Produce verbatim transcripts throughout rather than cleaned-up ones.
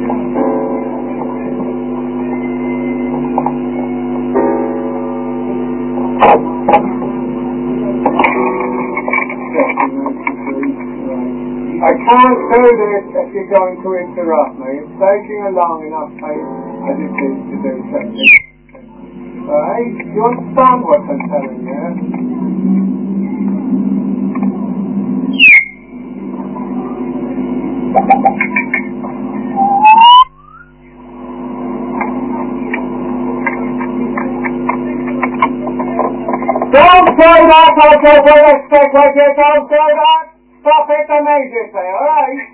I can't do this if you're going to interrupt me. It's taking a long enough time as it is to do something. Alright? You understand what I'm telling you? Don't say that, I'll go for the stick with you, don't say that! Stop it immediately, alright?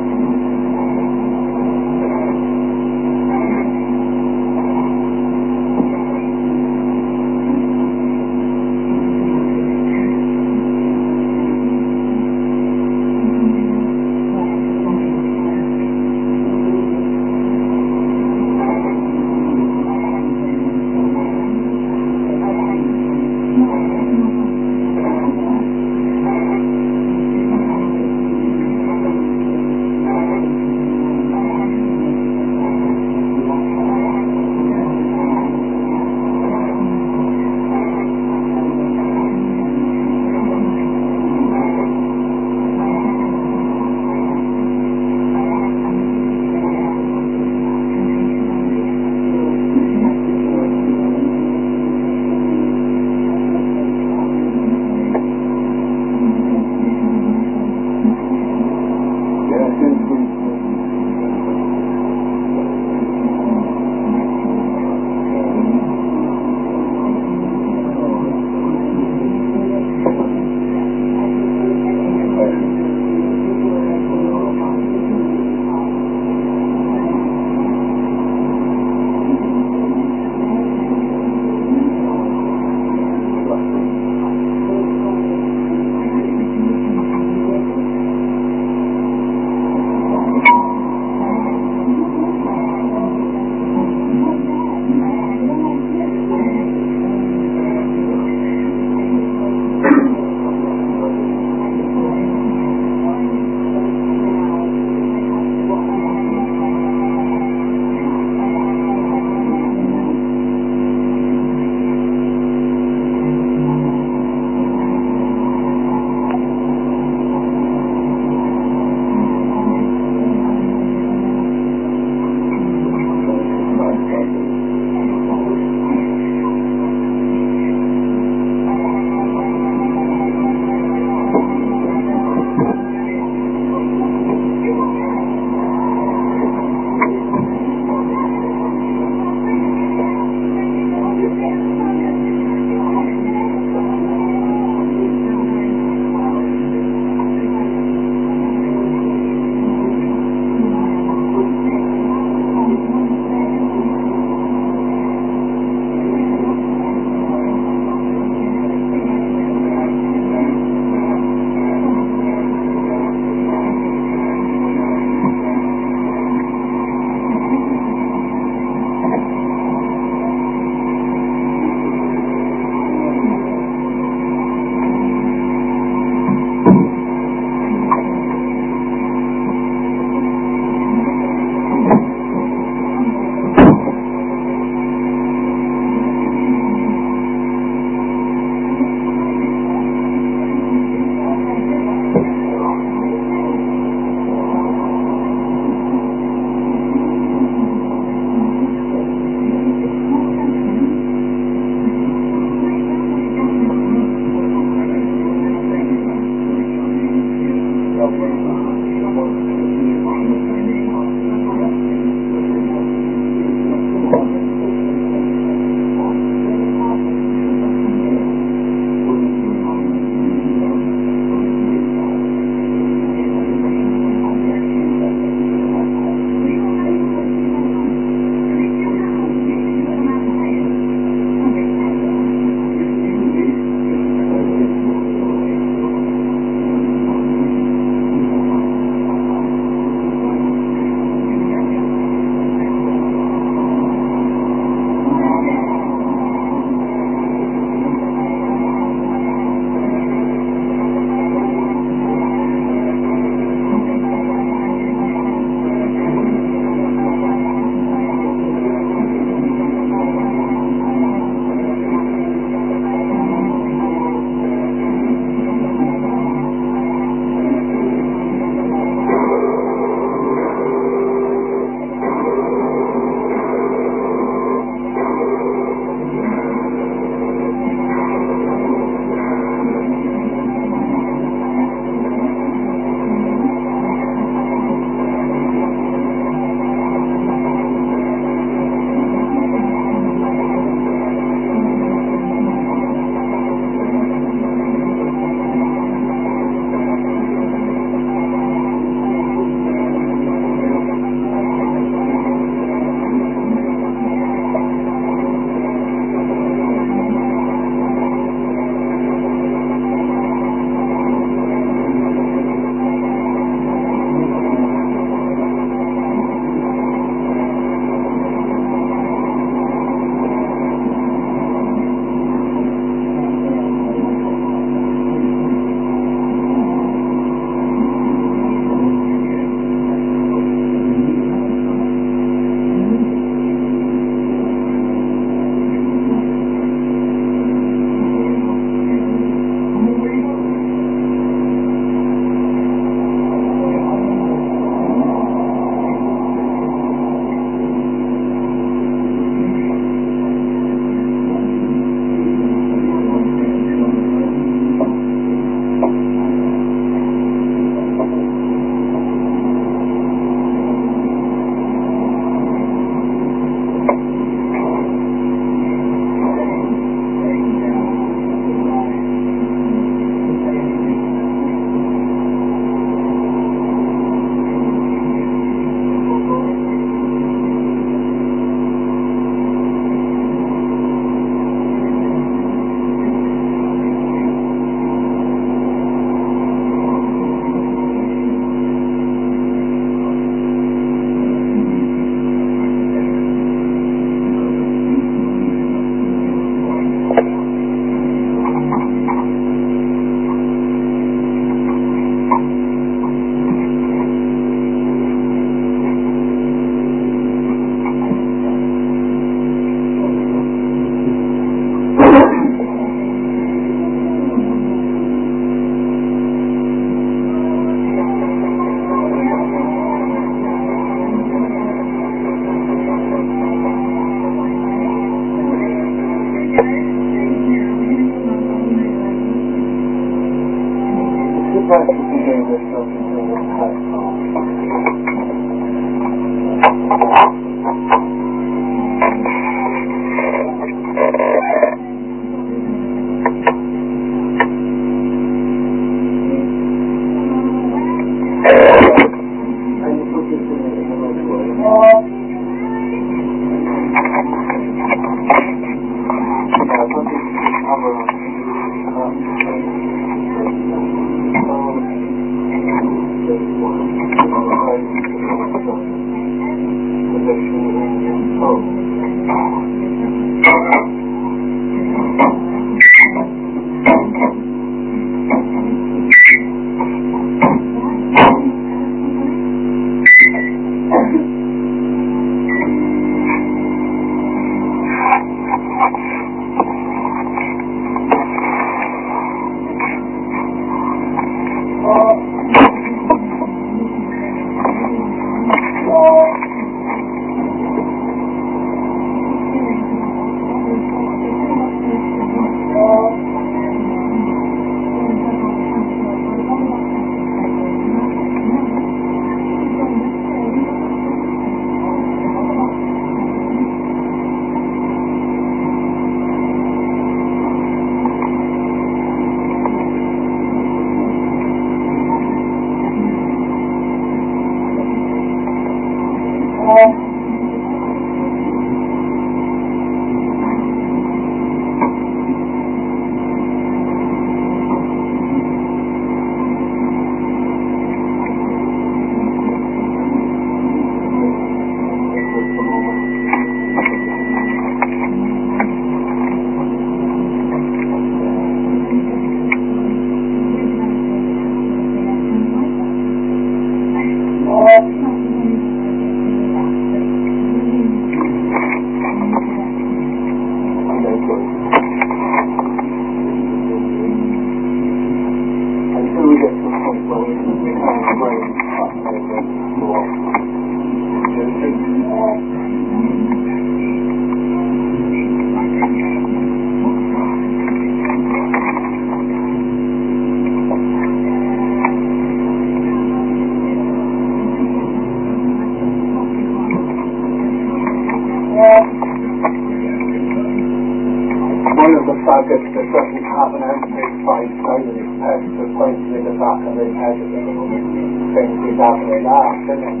One of the faggots that doesn't have an anti-fight side of his head, so pointing at the back of his head at the moment, thinks he's having a laugh, isn't it?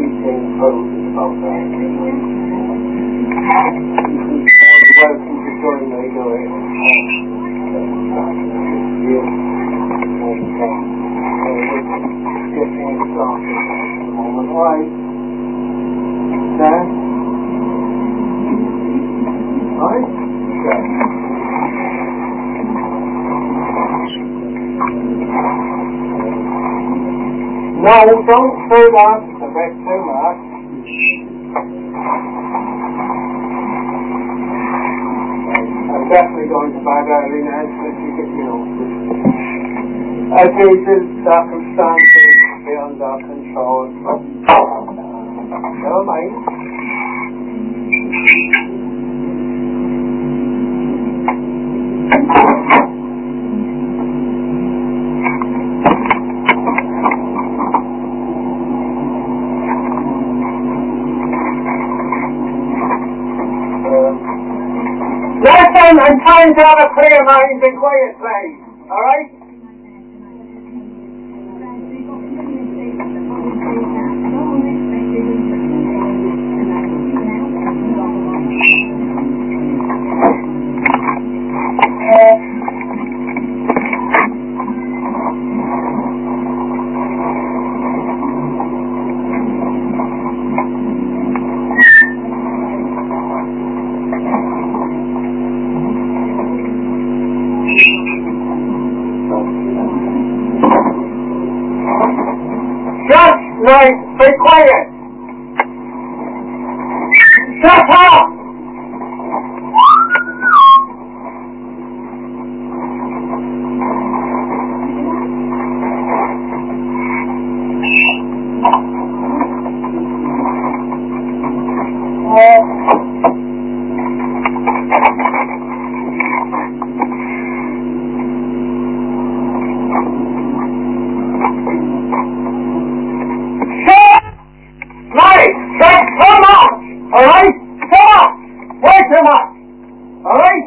Welcome to join do it. Right. There. Right? Okay. No, don't say that. It's a bit too much. I'm definitely going to bed early now, so you get, you know. As usual, circumstances beyond our control. Never mind. Listen, I'm trying to have a clear mind and quiet place, alright? Right, be quiet. Shut up! Alright? Shut up! Way too much! Alright?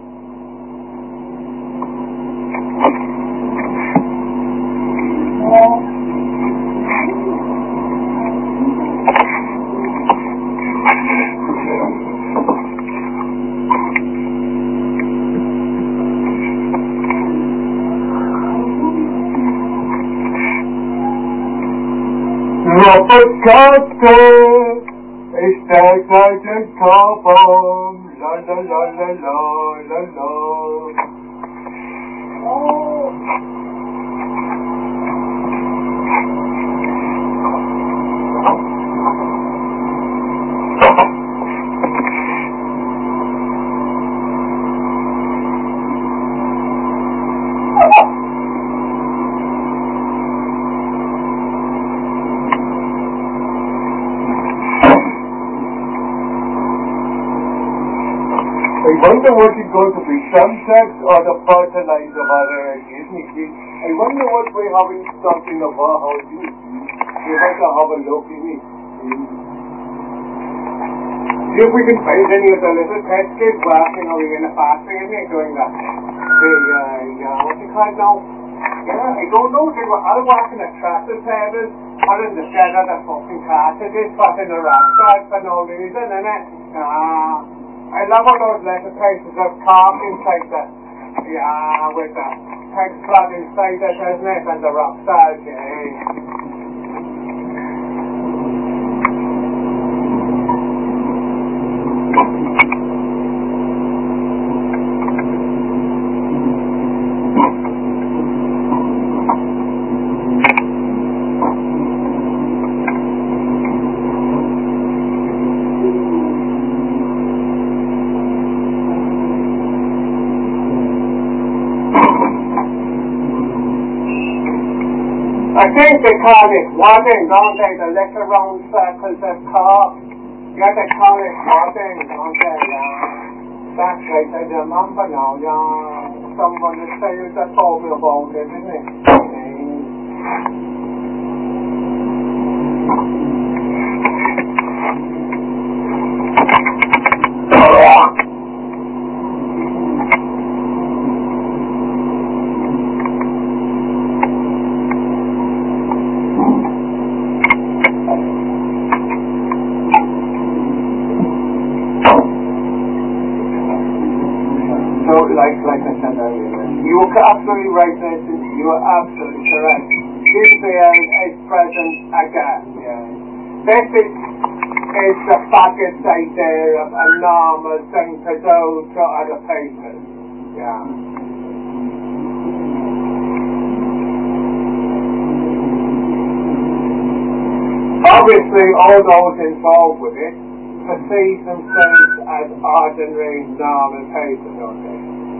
No peccato está cayendo la la la la la la la. Oh. I wonder what is going to be, sunset or the fertilizer variety, isn't it? I wonder what we have in stock in the warehouse. We have to have a look, isn't it? See if we can find any of the little test kits working or in the factory, isn't it, doing that? The, uh, yeah, what's it called now? Yeah, I don't know, they were all working at tractor tables or in the shed of the fucking cartridges, putting the rock stars for no reason, innit? Ah. I love all those little pieces of carp inside the, yeah, with the peg plug inside it, isn't it, and the rock stars, yeah. I think they call it wadding, don't they? The little round circles of carp. Yeah, they call it wadding, don't they? Yeah. That's right, I remember now, yeah. Someone that said that told me about it, isn't it? So, like, like I said earlier, you were absolutely right, Nathan. You were absolutely correct. G B L is present again. Yeah. This is, is the faggot idea of a normal thing to do to other people. Yeah. Obviously, all those involved with it perceive themselves as ordinary, normal people, don't they?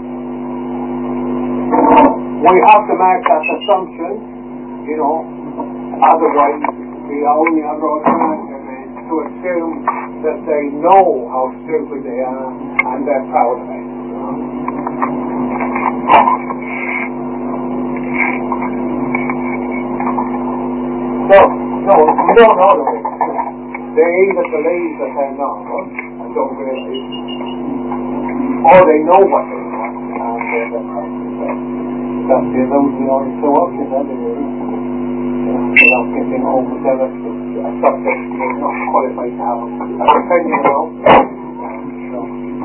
We have to make that assumption, you know, otherwise the only other alternative is to assume that they know how stupid they are and they're proud of it. You know? So, no, we don't know the way. They either believe that they're normal and don't realize, or they know what they want and they're their proud of it. That's the illusion of so often, isn't it? Without getting over-zealous with a subject you're not qualified to have an opinion about. So.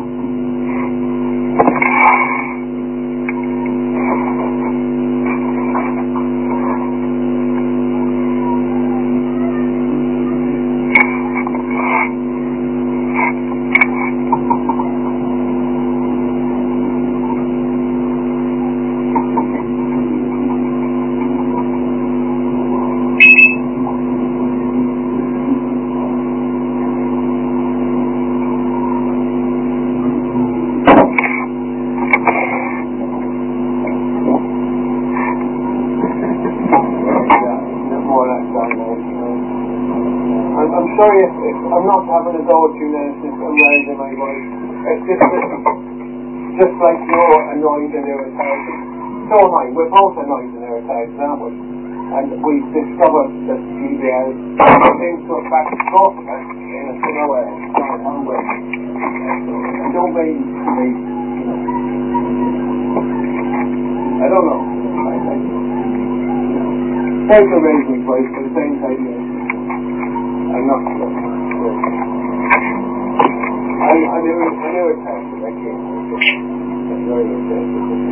Sorry if, if I'm not having a go at you now, if I'm raising my voice. It's just, just like you're annoyed and irritated. So am I. We're both annoyed and irritated, aren't we? And we've discovered that G B L seems to have backed both of us in a similar way. And don't mean to be, you know, I don't know. I, I, you know, thanks for raising my voice, but the same time, you know, I'm not sure. I, I never, I never tasted that game. I'm very interested in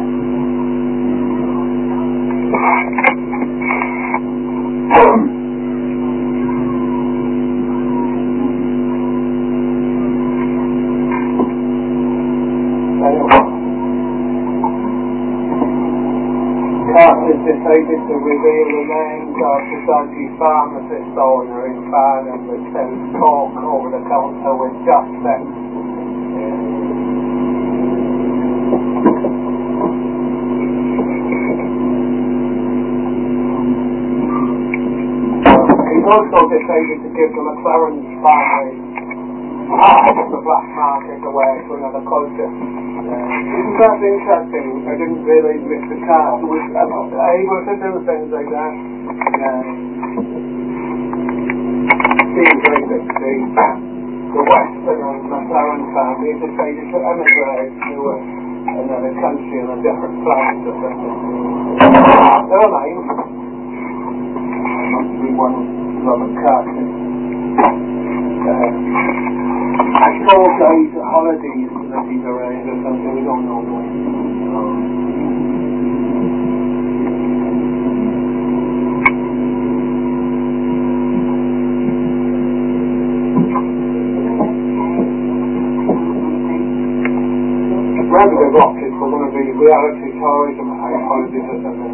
Carter has decided to reveal the names of the dodgy pharmacist owner in Farnham that sells coke over the counter with just them. He's also decided to give the McLaren family the black market away to another culture. Isn't that interesting? I didn't really miss the car. It was able to do things like that. Yeah. Seems like that the, the Western and McLaren family decided to emigrate to a, another country on a different planet or something. Never mind. There must be one Robert Carson. Uh, I suppose these holidays that he's arranged or something, we don't know. Rather than rockets, we're going to be reality tourism holidays or something.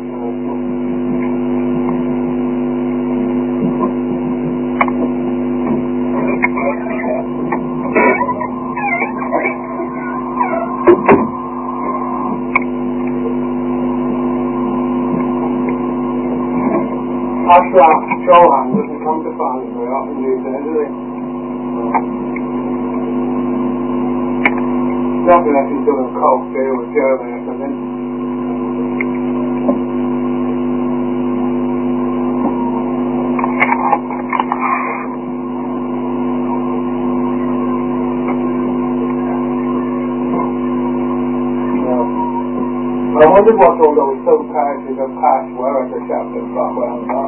Ashraf Chauhan doesn't come to Farnham very often these days, does he? Nothing like he's doing coke there with Germany or something. I wondered what all those subparties of past were at the shop in Cromwell Park.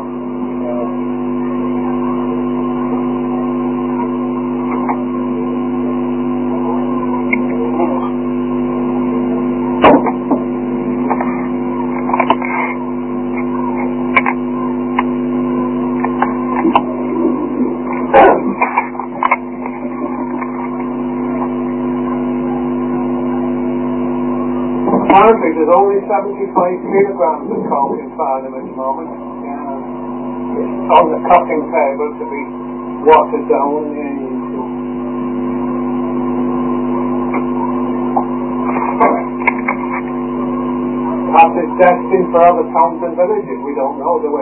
Apparently there's only seventy-five kilograms of coke in Farnham at the moment. Yeah. It's on the cutting table to be watered down into. Perhaps it's destined for other towns and villages. We don't know, do we?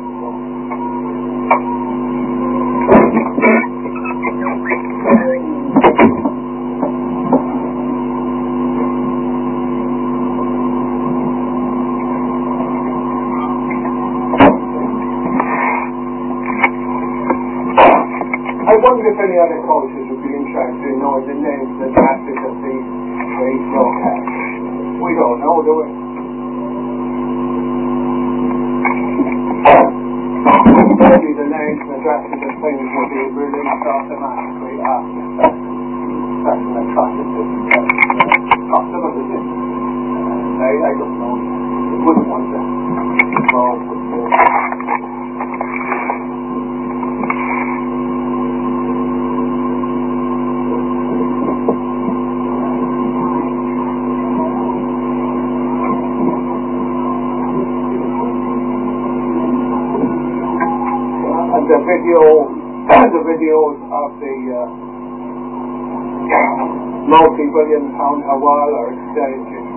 I wonder if any other cultures would be interested in knowing the names and addresses of these these locations. We don't know, do we? Maybe the names and addresses of things will be released automatically after special atrocities. Possible, is it? I, I don't know. I wouldn't want to involve with this. The video, the videos of the uh, multi-billion pound Hawala exchange